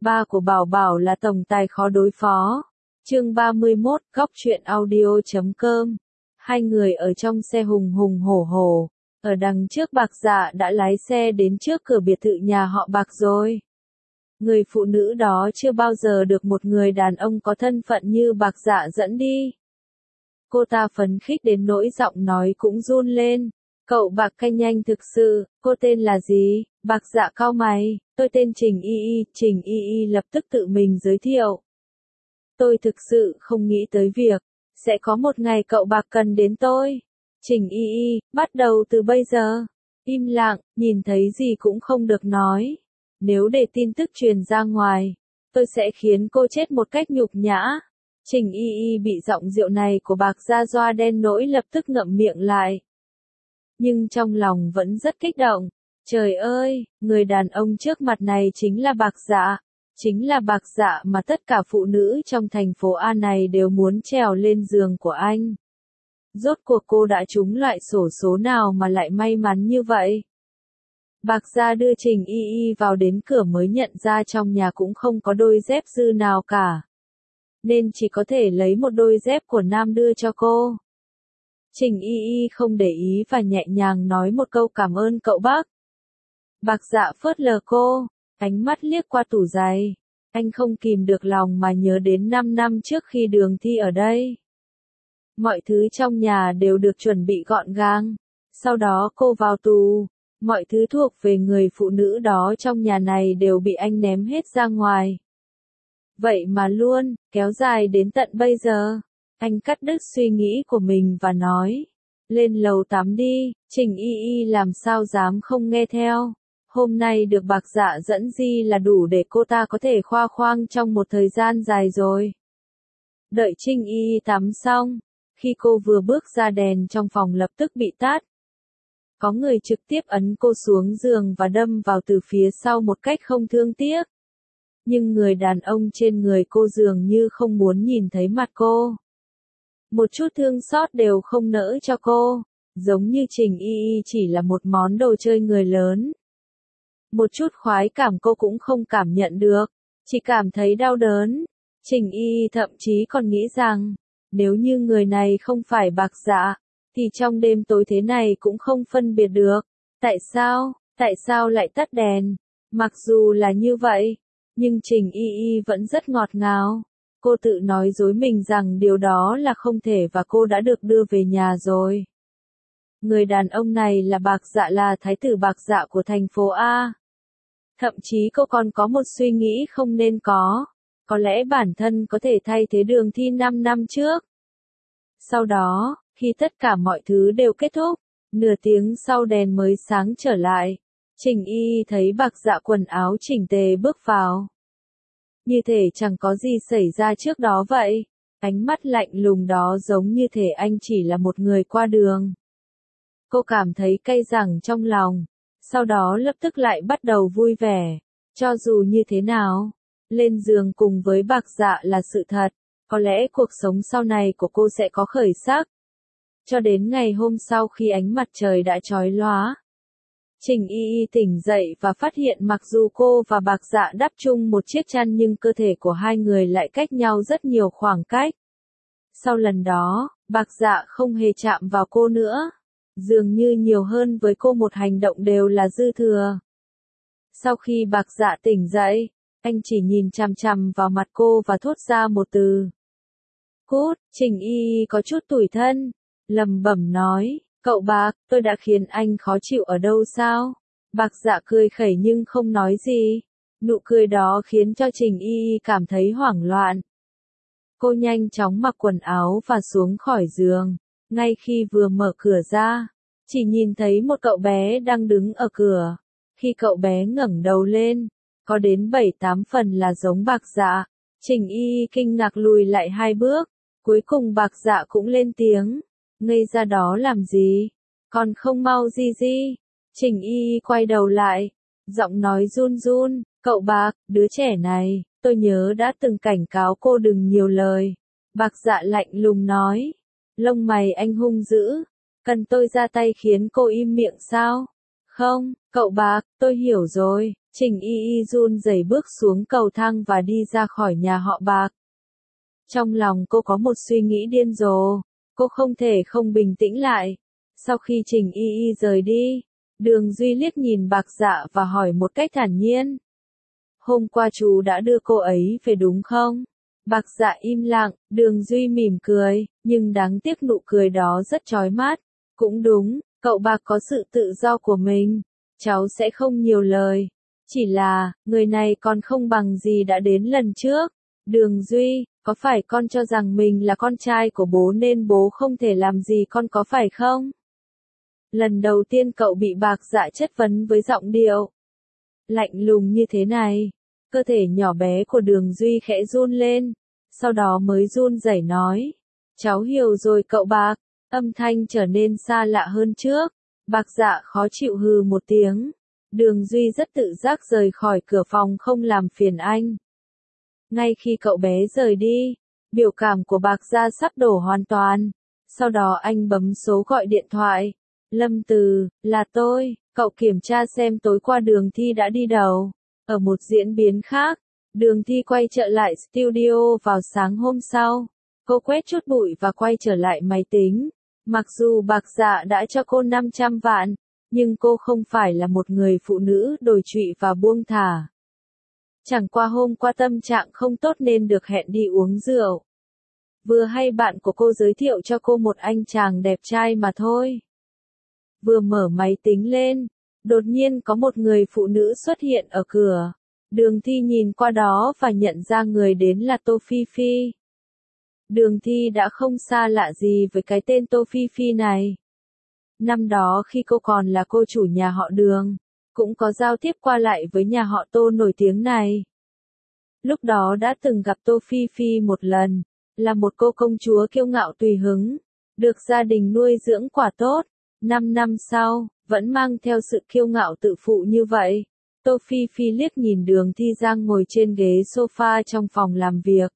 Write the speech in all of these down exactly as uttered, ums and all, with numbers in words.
Ba của Bảo Bảo là tổng tài khó đối phó. Chương ba mươi mốt, góc truyện audio chấm com. Hai người ở trong xe hùng hùng hổ hổ. Ở đằng trước Bạc Dạ đã lái xe đến trước cửa biệt thự nhà họ Bạc rồi. Người phụ nữ đó chưa bao giờ được một người đàn ông có thân phận như Bạc Dạ dẫn đi. Cô ta phấn khích đến nỗi giọng nói cũng run lên. Cậu Bạc canh nhanh thực sự, cô tên là gì? Bạc Dạ cau mày, tôi tên Trình Y Y, Trình Y Y lập tức tự mình giới thiệu. Tôi thực sự không nghĩ tới việc, sẽ có một ngày cậu Bạc cần đến tôi. Trình Y Y, bắt đầu từ bây giờ. Im lặng, nhìn thấy gì cũng không được nói. Nếu để tin tức truyền ra ngoài, tôi sẽ khiến cô chết một cách nhục nhã. Trình Y Y bị giọng rượu này của Bạc Dạ doa đen nỗi lập tức ngậm miệng lại. Nhưng trong lòng vẫn rất kích động. Trời ơi, người đàn ông trước mặt này chính là Bạc Dạ. Chính là Bạc Dạ mà tất cả phụ nữ trong thành phố A này đều muốn trèo lên giường của anh. Rốt cuộc cô đã trúng loại xổ số nào mà lại may mắn như vậy? Bạc Dạ đưa Trình Y Y vào đến cửa mới nhận ra trong nhà cũng không có đôi dép dư nào cả. Nên chỉ có thể lấy một đôi dép của nam đưa cho cô. Trình Y Y không để ý và nhẹ nhàng nói một câu cảm ơn cậu Bác. Bạc Dạ phớt lờ cô, ánh mắt liếc qua tủ giày. Anh không kìm được lòng mà nhớ đến năm năm trước khi Đường Thi ở đây. Mọi thứ trong nhà đều được chuẩn bị gọn gàng. Sau đó cô vào tù, mọi thứ thuộc về người phụ nữ đó trong nhà này đều bị anh ném hết ra ngoài. Vậy mà luôn, kéo dài đến tận bây giờ. Anh cắt đứt suy nghĩ của mình và nói, lên lầu tắm đi. Trình Y Y làm sao dám không nghe theo. Hôm nay được Bạc Dạ dẫn đi là đủ để cô ta có thể khoe khoang trong một thời gian dài rồi. Đợi Trình Y Y tắm xong, khi cô vừa bước ra đèn trong phòng lập tức bị tắt. Có người trực tiếp ấn cô xuống giường và đâm vào từ phía sau một cách không thương tiếc. Nhưng người đàn ông trên người cô dường như không muốn nhìn thấy mặt cô. Một chút thương xót đều không nỡ cho cô, giống như Trình Y Y chỉ là một món đồ chơi người lớn. Một chút khoái cảm cô cũng không cảm nhận được, chỉ cảm thấy đau đớn. Trình Y Y thậm chí còn nghĩ rằng, nếu như người này không phải Bạc Dạ, thì trong đêm tối thế này cũng không phân biệt được. Tại sao, tại sao lại tắt đèn? Mặc dù là như vậy, nhưng Trình Y Y vẫn rất ngọt ngào. Cô tự nói dối mình rằng điều đó là không thể và cô đã được đưa về nhà rồi. Người đàn ông này là Bạc Dạ, là thái tử Bạc Dạ của thành phố A. Thậm chí cô còn có một suy nghĩ không nên có. Có lẽ bản thân có thể thay thế Đường Thi năm năm trước. Sau đó, khi tất cả mọi thứ đều kết thúc, nửa tiếng sau đèn mới sáng trở lại. Trình Y Y thấy Bạc Dạ quần áo chỉnh tề bước vào. Như thể chẳng có gì xảy ra trước đó vậy. Ánh mắt lạnh lùng đó giống như thể anh chỉ là một người qua đường. Cô cảm thấy cay răng trong lòng. Sau đó lập tức lại bắt đầu vui vẻ. Cho dù như thế nào, lên giường cùng với Bạc Dạ là sự thật. Có lẽ cuộc sống sau này của cô sẽ có khởi sắc. Cho đến ngày hôm sau khi ánh mặt trời đã chói lóa. Trình Y Y tỉnh dậy và phát hiện mặc dù cô và Bạc Dạ đắp chung một chiếc chăn nhưng cơ thể của hai người lại cách nhau rất nhiều khoảng cách. Sau lần đó, Bạc Dạ không hề chạm vào cô nữa. Dường như nhiều hơn với cô một hành động đều là dư thừa. Sau khi Bạc Dạ tỉnh dậy, anh chỉ nhìn chằm chằm vào mặt cô và thốt ra một từ. Cút. Trình Y Y có chút tủi thân, lẩm bẩm nói. Cậu Bạc, tôi đã khiến anh khó chịu ở đâu sao? Bạc Dạ cười khẩy nhưng không nói gì. Nụ cười đó khiến cho Trình Y Y cảm thấy hoảng loạn. Cô nhanh chóng mặc quần áo và xuống khỏi giường. Ngay khi vừa mở cửa ra, chỉ nhìn thấy một cậu bé đang đứng ở cửa. Khi cậu bé ngẩng đầu lên, có đến bảy tám phần là giống Bạc Dạ. Trình Y Y kinh ngạc lùi lại hai bước. Cuối cùng Bạc Dạ cũng lên tiếng. Ngây ra đó làm gì? Còn không mau di di. Trình Y Y quay đầu lại. Giọng nói run run. Cậu Bạc, đứa trẻ này, tôi nhớ đã từng cảnh cáo cô đừng nhiều lời. Bạc Dạ lạnh lùng nói. Lông mày anh hung dữ. Cần tôi ra tay khiến cô im miệng sao? Không, cậu Bạc, tôi hiểu rồi. Trình Y Y run rẩy bước xuống cầu thang và đi ra khỏi nhà họ Bạc. Trong lòng cô có một suy nghĩ điên rồ, cô không thể không bình tĩnh lại. Sau khi Trình Y Y rời đi, Đường Duy liếc nhìn Bạc Dạ và hỏi một cách thản nhiên. Hôm qua chú đã đưa cô ấy về đúng không? Bạc Dạ im lặng, Đường Duy mỉm cười, nhưng đáng tiếc nụ cười đó rất chói mắt. Cũng đúng, cậu Bạc có sự tự do của mình, cháu sẽ không nhiều lời. Chỉ là, người này còn không bằng gì đã đến lần trước. Đường Duy, có phải con cho rằng mình là con trai của bố nên bố không thể làm gì con có phải không? Lần đầu tiên cậu bị Bạc Dạ chất vấn với giọng điệu lạnh lùng như thế này, cơ thể nhỏ bé của Đường Duy khẽ run lên, sau đó mới run rẩy nói. Cháu hiểu rồi cậu Bạc, âm thanh trở nên xa lạ hơn trước. Bạc Dạ khó chịu hừ một tiếng. Đường Duy rất tự giác rời khỏi cửa phòng không làm phiền anh. Ngay khi cậu bé rời đi, biểu cảm của Bạc Dạ sắp đổ hoàn toàn. Sau đó anh bấm số gọi điện thoại. Lâm Từ, là tôi, cậu kiểm tra xem tối qua Đường Thi đã đi đâu. Ở một diễn biến khác, Đường Thi quay trở lại studio vào sáng hôm sau. Cô quét chút bụi và quay trở lại máy tính. Mặc dù Bạc Dạ đã cho cô năm trăm vạn, nhưng cô không phải là một người phụ nữ đồi trụy và buông thả. Chẳng qua hôm qua tâm trạng không tốt nên được hẹn đi uống rượu. Vừa hay bạn của cô giới thiệu cho cô một anh chàng đẹp trai mà thôi. Vừa mở máy tính lên, đột nhiên có một người phụ nữ xuất hiện ở cửa. Đường Thi nhìn qua đó và nhận ra người đến là Tô Phi Phi. Đường Thi đã không xa lạ gì với cái tên Tô Phi Phi này. Năm đó khi cô còn là cô chủ nhà họ Đường, cũng có giao tiếp qua lại với nhà họ Tô nổi tiếng này. Lúc đó đã từng gặp Tô Phi Phi một lần, là một cô công chúa kiêu ngạo tùy hứng, được gia đình nuôi dưỡng quả tốt. Năm năm sau, vẫn mang theo sự kiêu ngạo tự phụ như vậy. Tô Phi Phi liếc nhìn Đường Thi Giang ngồi trên ghế sofa trong phòng làm việc.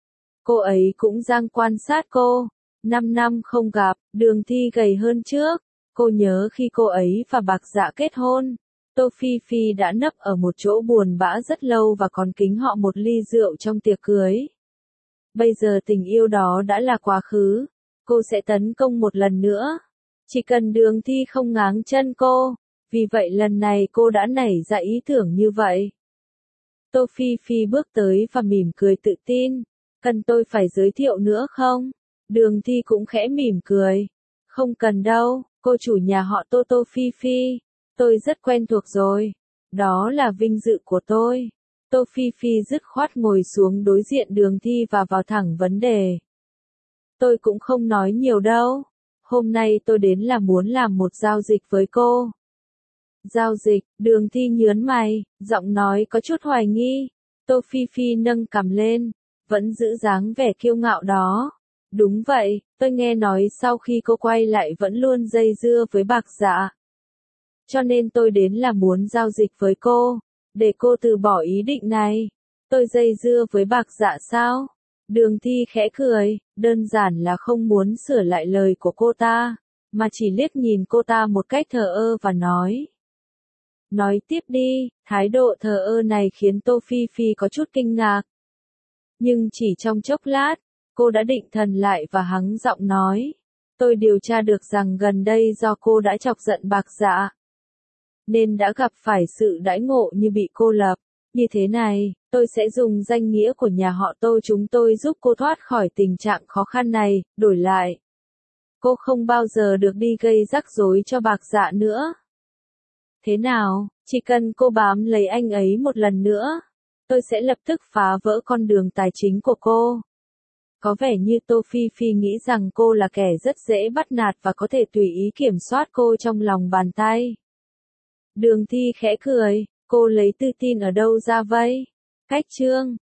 Cô ấy cũng giang quan sát cô. Năm năm không gặp, Đường Thi gầy hơn trước. Cô nhớ khi cô ấy và Bạc Dạ kết hôn, Tô Phi Phi đã nấp ở một chỗ buồn bã rất lâu và còn kính họ một ly rượu trong tiệc cưới. Bây giờ tình yêu đó đã là quá khứ. Cô sẽ tấn công một lần nữa. Chỉ cần Đường Thi không ngáng chân cô. Vì vậy lần này cô đã nảy ra ý tưởng như vậy. Tô Phi Phi bước tới và mỉm cười tự tin. Cần tôi phải giới thiệu nữa không? Đường Thi cũng khẽ mỉm cười. Không cần đâu, cô chủ nhà họ Tô Tô Phi Phi. Tôi rất quen thuộc rồi. Đó là vinh dự của tôi. Tô Phi Phi dứt khoát ngồi xuống đối diện Đường Thi và vào thẳng vấn đề. Tôi cũng không nói nhiều đâu. Hôm nay tôi đến là muốn làm một giao dịch với cô. Giao dịch, Đường Thi nhớn mày, giọng nói có chút hoài nghi. Tô Phi Phi nâng cằm lên, vẫn giữ dáng vẻ kiêu ngạo đó. Đúng vậy, tôi nghe nói sau khi cô quay lại vẫn luôn dây dưa với Bạc Dạ. Cho nên tôi đến là muốn giao dịch với cô, để cô từ bỏ ý định này. Tôi dây dưa với Bạc Dạ sao? Đường Thi khẽ cười, đơn giản là không muốn sửa lại lời của cô ta, mà chỉ liếc nhìn cô ta một cách thờ ơ và nói. Nói tiếp đi, thái độ thờ ơ này khiến Tô Phi Phi có chút kinh ngạc. Nhưng chỉ trong chốc lát, cô đã định thần lại và hắng giọng nói. Tôi điều tra được rằng gần đây do cô đã chọc giận Bạc Dạ, nên đã gặp phải sự đãi ngộ như bị cô lập. Như thế này, tôi sẽ dùng danh nghĩa của nhà họ Tô chúng tôi giúp cô thoát khỏi tình trạng khó khăn này, đổi lại. Cô không bao giờ được đi gây rắc rối cho Bạc Dạ nữa. Thế nào, chỉ cần cô bám lấy anh ấy một lần nữa, tôi sẽ lập tức phá vỡ con đường tài chính của cô. Có vẻ như Tô Phi Phi nghĩ rằng cô là kẻ rất dễ bắt nạt và có thể tùy ý kiểm soát cô trong lòng bàn tay. Đường Thi khẽ cười, cô lấy tự tin ở đâu ra vậy? Cách chương